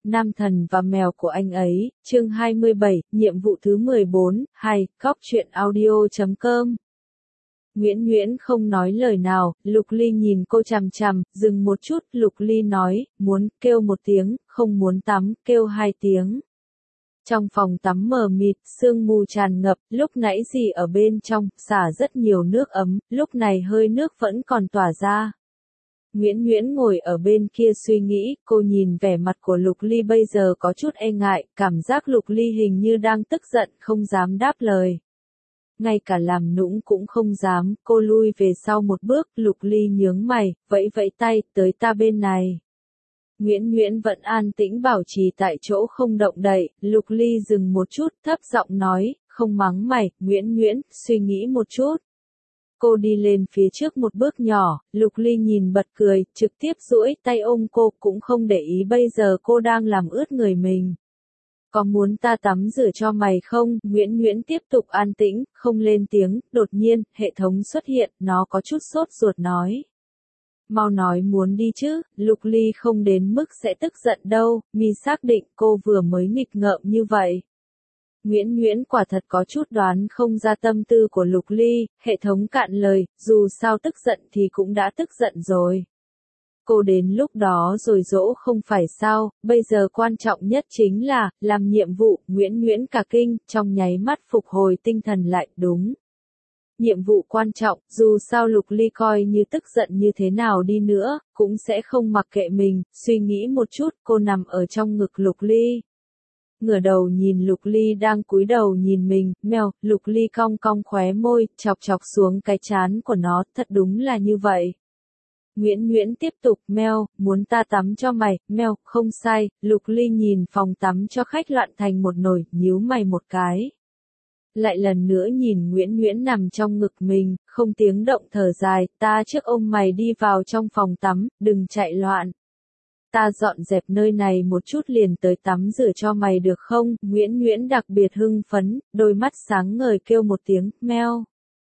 Nam thần và mèo của anh ấy, chương 27, nhiệm vụ thứ 14, 2, Góc truyện audio.com. Nguyễn Nguyễn không nói lời nào, Lục Ly nhìn cô chằm chằm, dừng một chút, Lục Ly nói, muốn, kêu một tiếng, không muốn tắm, kêu 2 tiếng. Trong phòng tắm mờ mịt, sương mù tràn ngập, lúc nãy gì ở bên trong, xả rất nhiều nước ấm, lúc này hơi nước vẫn còn tỏa ra. Nguyễn Nguyễn ngồi ở bên kia suy nghĩ, cô nhìn vẻ mặt của Lục Ly bây giờ có chút e ngại, cảm giác Lục Ly hình như đang tức giận, không dám đáp lời. Ngay cả làm nũng cũng không dám, cô lui về sau một bước, Lục Ly nhướng mày, vẫy vẫy tay, tới ta bên này. Nguyễn Nguyễn vẫn an tĩnh bảo trì tại chỗ không động đậy, Lục Ly dừng một chút, thấp giọng nói, không mắng mày, Nguyễn Nguyễn, suy nghĩ một chút. Cô đi lên phía trước một bước nhỏ, Lục Ly nhìn bật cười, trực tiếp duỗi tay ôm cô, cũng không để ý bây giờ cô đang làm ướt người mình. Có muốn ta tắm rửa cho mày không? Nguyễn Nguyễn tiếp tục an tĩnh, không lên tiếng, đột nhiên, hệ thống xuất hiện, nó có chút sốt ruột nói. Mau nói muốn đi chứ, Lục Ly không đến mức sẽ tức giận đâu, mi xác định cô vừa mới nghịch ngợm như vậy. Nguyễn Nguyễn quả thật có chút đoán không ra tâm tư của Lục Ly, hệ thống cạn lời, dù sao tức giận thì cũng đã tức giận rồi. Cô đến lúc đó rồi dỗ không phải sao, bây giờ quan trọng nhất chính là, làm nhiệm vụ, Nguyễn Nguyễn cả kinh, trong nháy mắt phục hồi tinh thần lại, đúng. Nhiệm vụ quan trọng, dù sao Lục Ly coi như tức giận như thế nào đi nữa, cũng sẽ không mặc kệ mình, suy nghĩ một chút, cô nằm ở trong ngực Lục Ly. Ngửa đầu nhìn Lục Ly đang cúi đầu nhìn mình, mèo, Lục Ly cong cong khóe môi, chọc chọc xuống cái trán của nó, thật đúng là như vậy. Nguyễn Nguyễn tiếp tục, mèo, muốn ta tắm cho mày, mèo, không sai, Lục Ly nhìn phòng tắm cho khách loạn thành một nồi, nhíu mày một cái. Lại lần nữa nhìn Nguyễn Nguyễn nằm trong ngực mình, không tiếng động thở dài, ta trước ôm mày đi vào trong phòng tắm, đừng chạy loạn. Ta dọn dẹp nơi này một chút liền tới tắm rửa cho mày được không? Nguyễn Nguyễn đặc biệt hưng phấn, đôi mắt sáng ngời kêu một tiếng, meo.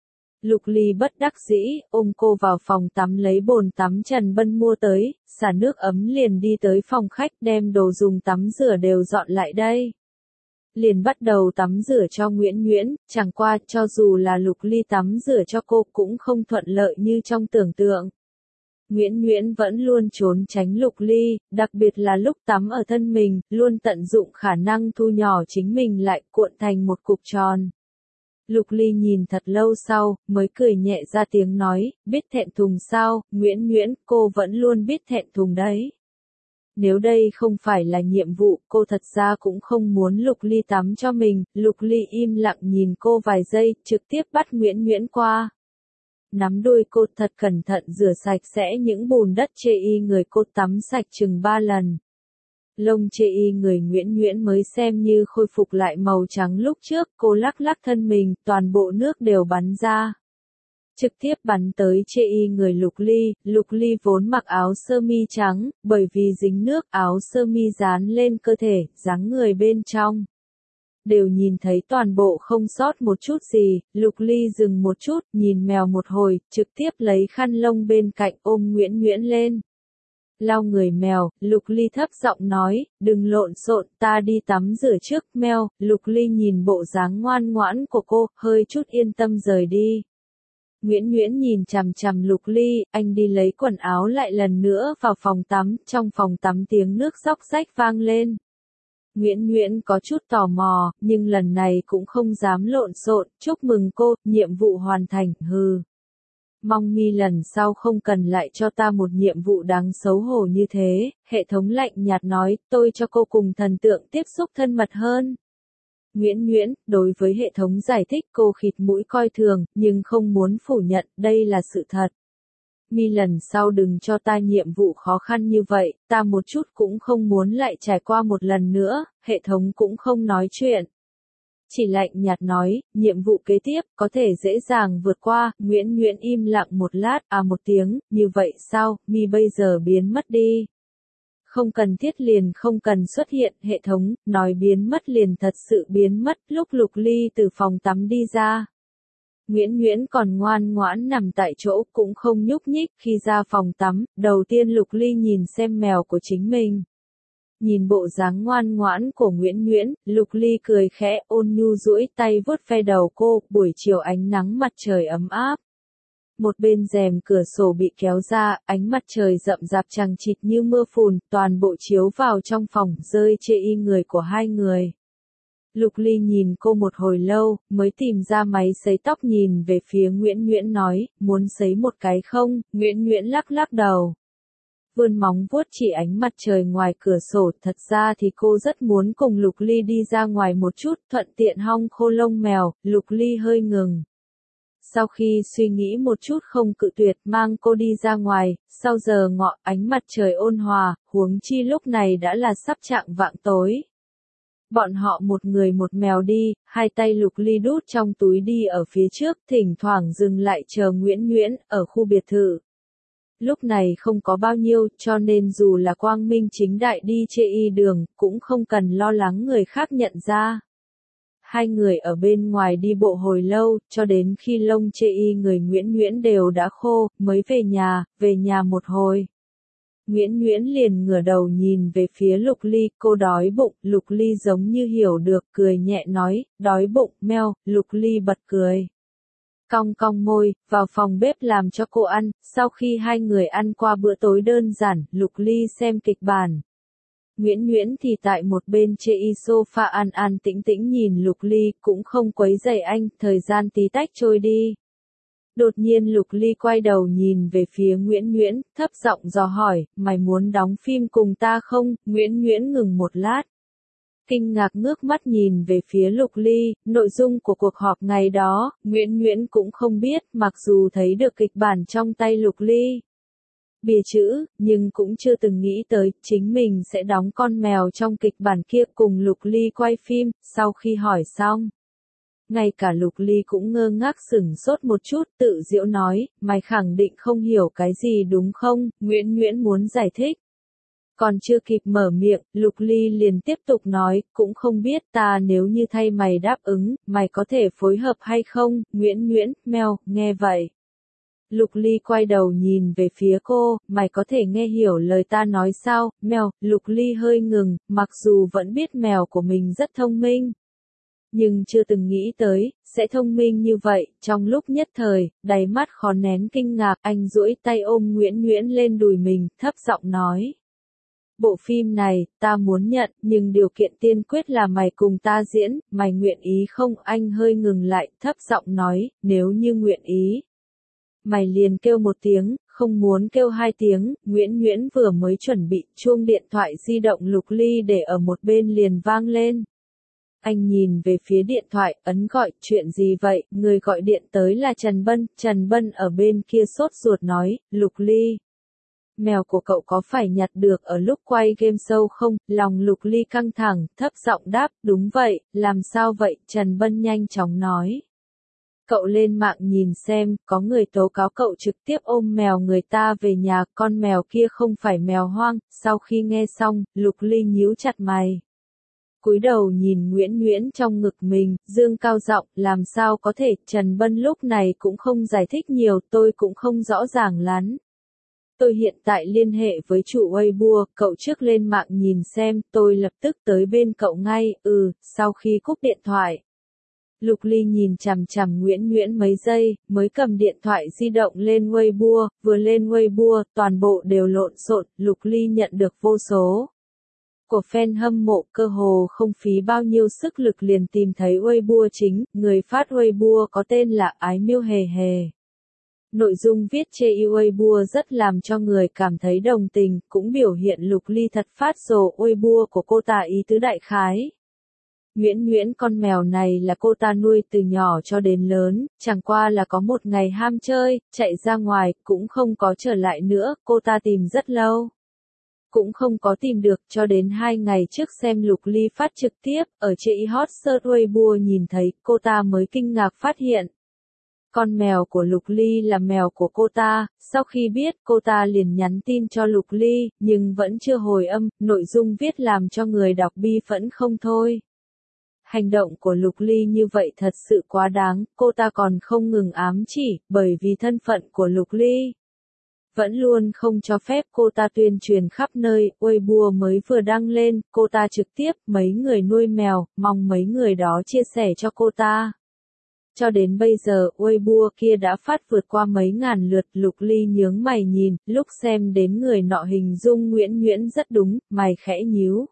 Lục Ly bất đắc dĩ, ôm cô vào phòng tắm lấy bồn tắm Trần Bân mua tới, xả nước ấm liền đi tới phòng khách đem đồ dùng tắm rửa đều dọn lại đây. Liền bắt đầu tắm rửa cho Nguyễn Nguyễn, chẳng qua cho dù là Lục Ly tắm rửa cho cô cũng không thuận lợi như trong tưởng tượng. Nguyễn Nguyễn vẫn luôn trốn tránh Lục Ly, đặc biệt là lúc tắm ở thân mình, luôn tận dụng khả năng thu nhỏ chính mình lại cuộn thành một cục tròn. Lục Ly nhìn thật lâu sau, mới cười nhẹ ra tiếng nói, biết thẹn thùng sao, Nguyễn Nguyễn, cô vẫn luôn biết thẹn thùng đấy. Nếu đây không phải là nhiệm vụ, cô thật ra cũng không muốn Lục Ly tắm cho mình, Lục Ly im lặng nhìn cô vài giây, trực tiếp bắt Nguyễn Nguyễn qua. Nắm đuôi cô thật cẩn thận rửa sạch sẽ những bùn đất chê y người cô tắm sạch chừng 3 lần. Lông chê y người Nguyễn Nguyễn mới xem như khôi phục lại màu trắng lúc trước, cô lắc lắc thân mình, toàn bộ nước đều bắn ra. Trực tiếp bắn tới chê y người Lục Ly vốn mặc áo sơ mi trắng, bởi vì dính nước áo sơ mi dán lên cơ thể, dáng người bên trong. Đều nhìn thấy toàn bộ không sót một chút gì, Lục Ly dừng một chút, nhìn mèo một hồi, trực tiếp lấy khăn lông bên cạnh ôm Nguyễn Nguyễn lên. Lau người mèo, Lục Ly thấp giọng nói, đừng lộn xộn, ta đi tắm rửa trước, mèo, Lục Ly nhìn bộ dáng ngoan ngoãn của cô, hơi chút yên tâm rời đi. Nguyễn Nguyễn nhìn chằm chằm Lục Ly, anh đi lấy quần áo lại lần nữa vào phòng tắm, trong phòng tắm tiếng nước róc rách vang lên. Nguyễn Nguyễn có chút tò mò, nhưng lần này cũng không dám lộn xộn, chúc mừng cô, nhiệm vụ hoàn thành, hừ. Mong mi lần sau không cần lại cho ta một nhiệm vụ đáng xấu hổ như thế, hệ thống lạnh nhạt nói, tôi cho cô cùng thần tượng tiếp xúc thân mật hơn. Nguyễn Nguyễn, đối với hệ thống giải thích cô khịt mũi coi thường, nhưng không muốn phủ nhận, đây là sự thật. Mi lần sau đừng cho ta nhiệm vụ khó khăn như vậy, ta một chút cũng không muốn lại trải qua một lần nữa, hệ thống cũng không nói chuyện. Chỉ lạnh nhạt nói, nhiệm vụ kế tiếp, có thể dễ dàng vượt qua, Nguyễn Nguyễn im lặng một lát, một tiếng, như vậy sao, Mi bây giờ biến mất đi. Không cần thiết liền không cần xuất hiện, hệ thống, nói biến mất liền thật sự biến mất, lúc Lục Ly từ phòng tắm đi ra. Nguyễn Nguyễn còn ngoan ngoãn nằm tại chỗ cũng không nhúc nhích khi ra phòng tắm, đầu tiên Lục Ly nhìn xem mèo của chính mình. Nhìn bộ dáng ngoan ngoãn của Nguyễn Nguyễn, Lục Ly cười khẽ ôn nhu duỗi tay vuốt ve đầu cô, buổi chiều ánh nắng mặt trời ấm áp. Một bên rèm cửa sổ bị kéo ra, ánh mặt trời rậm rạp chằng chịt như mưa phùn, toàn bộ chiếu vào trong phòng, rơi chê y người của hai người. Lục Ly nhìn cô một hồi lâu, mới tìm ra máy sấy tóc nhìn về phía Nguyễn Nguyễn nói, muốn sấy một cái không? Nguyễn Nguyễn lắc lắc đầu. Vươn móng vuốt chỉ ánh mặt trời ngoài cửa sổ, thật ra thì cô rất muốn cùng Lục Ly đi ra ngoài một chút, thuận tiện hong khô lông mèo, Lục Ly hơi ngừng. Sau khi suy nghĩ một chút không cự tuyệt mang cô đi ra ngoài, sau giờ ngọ ánh mặt trời ôn hòa, huống chi lúc này đã là sắp chạng vạng tối. Bọn họ một người một mèo đi, hai tay Lục Ly đút trong túi đi ở phía trước, thỉnh thoảng dừng lại chờ Nguyễn Nguyễn, ở khu biệt thự. Lúc này không có bao nhiêu, cho nên dù là quang minh chính đại đi chê y đường, cũng không cần lo lắng người khác nhận ra. Hai người ở bên ngoài đi bộ hồi lâu, cho đến khi lông chê y người Nguyễn Nguyễn đều đã khô, mới về nhà một hồi. Nguyễn Nguyễn liền ngửa đầu nhìn về phía Lục Ly, cô đói bụng, Lục Ly giống như hiểu được, cười nhẹ nói, đói bụng, meo, Lục Ly bật cười. Cong cong môi, vào phòng bếp làm cho cô ăn, sau khi hai người ăn qua bữa tối đơn giản, Lục Ly xem kịch bản. Nguyễn Nguyễn thì tại một bên chê y sofa an an tĩnh tĩnh nhìn Lục Ly, cũng không quấy rầy anh, thời gian tí tách trôi đi. Đột nhiên Lục Ly quay đầu nhìn về phía Nguyễn Nguyễn, thấp giọng dò hỏi, mày muốn đóng phim cùng ta không? Nguyễn Nguyễn ngừng một lát. Kinh ngạc ngước mắt nhìn về phía Lục Ly, nội dung của cuộc họp ngày đó, Nguyễn Nguyễn cũng không biết, mặc dù thấy được kịch bản trong tay Lục Ly. Bìa chữ, nhưng cũng chưa từng nghĩ tới, chính mình sẽ đóng con mèo trong kịch bản kia cùng Lục Ly quay phim, sau khi hỏi xong. Ngay cả Lục Ly cũng ngơ ngác sửng sốt một chút, tự giễu nói, mày khẳng định không hiểu cái gì đúng không? Nguyễn Nguyễn muốn giải thích. Còn chưa kịp mở miệng, Lục Ly liền tiếp tục nói, cũng không biết ta nếu như thay mày đáp ứng, mày có thể phối hợp hay không? Nguyễn Nguyễn, mèo, nghe vậy. Lục Ly quay đầu nhìn về phía cô, mày có thể nghe hiểu lời ta nói sao? Mèo, Lục Ly hơi ngừng, mặc dù vẫn biết mèo của mình rất thông minh. Nhưng chưa từng nghĩ tới, sẽ thông minh như vậy, trong lúc nhất thời, đáy mắt khó nén kinh ngạc, anh duỗi tay ôm Nguyễn Nguyễn lên đùi mình, thấp giọng nói. Bộ phim này, ta muốn nhận, nhưng điều kiện tiên quyết là mày cùng ta diễn, mày nguyện ý không? Anh hơi ngừng lại, thấp giọng nói, nếu như nguyện ý. Mày liền kêu một tiếng, không muốn kêu hai tiếng, Nguyễn Nguyễn vừa mới chuẩn bị, chuông điện thoại di động Lục Ly để ở một bên liền vang lên. Anh nhìn về phía điện thoại, ấn gọi, chuyện gì vậy, người gọi điện tới là Trần Bân ở bên kia sốt ruột nói, Lục Ly. Mèo của cậu có phải nhặt được ở lúc quay game show không? Lòng Lục Ly căng thẳng, thấp giọng đáp, đúng vậy, làm sao vậy? Trần Bân nhanh chóng nói. Cậu lên mạng nhìn xem, có người tố cáo cậu trực tiếp ôm mèo người ta về nhà, con mèo kia không phải mèo hoang. Sau khi nghe xong, Lục Ly nhíu chặt mày. Cúi đầu nhìn Nguyễn Nguyễn trong ngực mình, dương cao giọng, làm sao có thể? Trần Bân lúc này cũng không giải thích nhiều, tôi cũng không rõ ràng lắm. Tôi hiện tại liên hệ với chủ Weibo, cậu trước lên mạng nhìn xem, tôi lập tức tới bên cậu ngay, sau khi cúp điện thoại. Lục Ly nhìn chằm chằm Nguyễn Nguyễn mấy giây, mới cầm điện thoại di động lên Weibo, vừa lên Weibo, toàn bộ đều lộn xộn, Lục Ly nhận được vô số của fan hâm mộ, cơ hồ không phí bao nhiêu sức lực liền tìm thấy Weibo chính, người phát Weibo có tên là Ái Miêu Hề Hề. Nội dung viết chê y Weibo rất làm cho người cảm thấy đồng tình, cũng biểu hiện Lục Ly thật phát rồ Weibo của cô ta ý tứ đại khái. Nguyễn Nguyễn con mèo này là cô ta nuôi từ nhỏ cho đến lớn, chẳng qua là có một ngày ham chơi, chạy ra ngoài, cũng không có trở lại nữa, cô ta tìm rất lâu. Cũng không có tìm được, cho đến 2 ngày trước xem Lục Ly phát trực tiếp, ở chê y hot search Weibo nhìn thấy, cô ta mới kinh ngạc phát hiện. Con mèo của Lục Ly là mèo của cô ta, sau khi biết cô ta liền nhắn tin cho Lục Ly, nhưng vẫn chưa hồi âm, nội dung viết làm cho người đọc bi phẫn không thôi. Hành động của Lục Ly như vậy thật sự quá đáng, cô ta còn không ngừng ám chỉ, bởi vì thân phận của Lục Ly. Vẫn luôn không cho phép cô ta tuyên truyền khắp nơi, Weibo mới vừa đăng lên, cô ta trực tiếp, mấy người nuôi mèo, mong mấy người đó chia sẻ cho cô ta. Cho đến bây giờ, Weibo kia đã phát vượt qua mấy ngàn lượt, Lục Ly nhướng mày nhìn, lúc xem đến người nọ hình dung Nguyễn Nguyễn rất đúng, mày khẽ nhíu.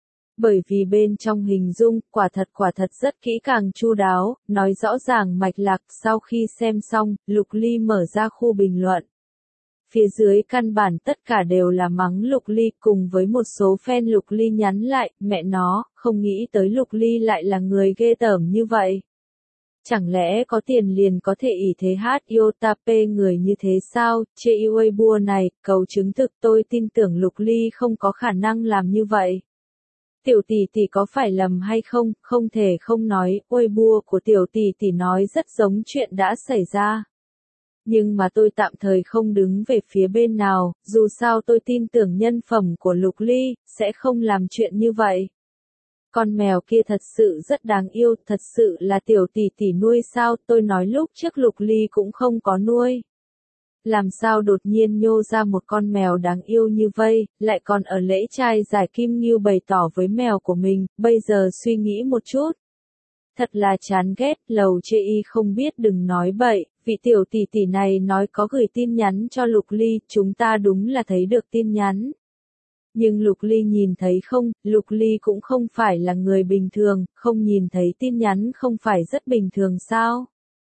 Bởi vì bên trong hình dung, quả thật rất kỹ càng chu đáo, nói rõ ràng mạch lạc, sau khi xem xong, Lục Ly mở ra khu bình luận. Phía dưới căn bản tất cả đều là mắng Lục Ly cùng với một số fan Lục Ly nhắn lại, mẹ nó, không nghĩ tới Lục Ly lại là người ghê tởm như vậy. Chẳng lẽ có tiền liền có thể ỷ thế hát Yotape người như thế sao, chê Weibo này, cầu chứng thực tôi tin tưởng Lục Ly không có khả năng làm như vậy. Tiểu tỷ tỷ có phải lầm hay không, không thể không nói, Weibo của tiểu tỷ tỷ nói rất giống chuyện đã xảy ra. Nhưng mà tôi tạm thời không đứng về phía bên nào, dù sao tôi tin tưởng nhân phẩm của Lục Ly, sẽ không làm chuyện như vậy. Con mèo kia thật sự rất đáng yêu, thật sự là tiểu tỷ tỷ nuôi sao, tôi nói lúc trước Lục Ly cũng không có nuôi. Làm sao đột nhiên nhô ra một con mèo đáng yêu như vây, lại còn ở lễ trai giải Kim Ngưu bày tỏ với mèo của mình, bây giờ suy nghĩ một chút. Thật là chán ghét, lầu chê y không biết đừng nói bậy, vị tiểu tỷ tỷ này nói có gửi tin nhắn cho Lục Ly, chúng ta đúng là thấy được tin nhắn. Nhưng Lục Ly nhìn thấy không, Lục Ly cũng không phải là người bình thường, không nhìn thấy tin nhắn không phải rất bình thường sao?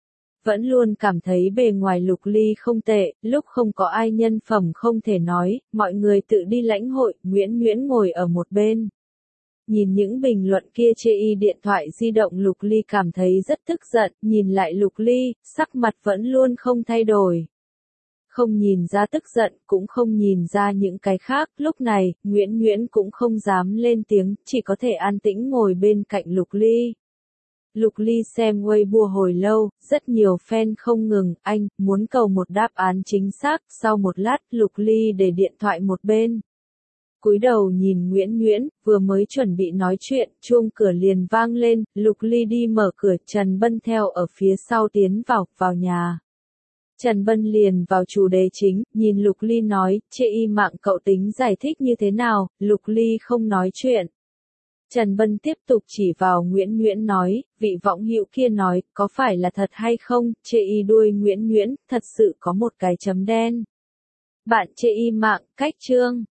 Vẫn luôn cảm thấy bề ngoài Lục Ly không tệ, lúc không có ai nhân phẩm không thể nói, mọi người tự đi lãnh hội, Nguyễn Nguyễn ngồi ở một bên. Nhìn những bình luận kia chê y điện thoại di động Lục Ly cảm thấy rất tức giận, nhìn lại Lục Ly, sắc mặt vẫn luôn không thay đổi. Không nhìn ra tức giận, cũng không nhìn ra những cái khác, lúc này, Nguyễn Nguyễn cũng không dám lên tiếng, chỉ có thể an tĩnh ngồi bên cạnh Lục Ly. Lục Ly xem Weibo hồi lâu, rất nhiều fan không ngừng, anh, muốn cầu một đáp án chính xác, sau một lát, Lục Ly để điện thoại một bên. Cúi đầu nhìn Nguyễn Nguyễn, vừa mới chuẩn bị nói chuyện, chuông cửa liền vang lên, Lục Ly đi mở cửa, Trần Bân theo ở phía sau tiến vào nhà. Trần Bân liền vào chủ đề chính, nhìn Lục Ly nói, chê y mạng cậu tính giải thích như thế nào, Lục Ly không nói chuyện. Trần Bân tiếp tục chỉ vào Nguyễn Nguyễn nói, vị võng hữu kia nói, có phải là thật hay không, chê y đuôi Nguyễn Nguyễn, thật sự có một cái chấm đen. Bạn chê y mạng, cách chương.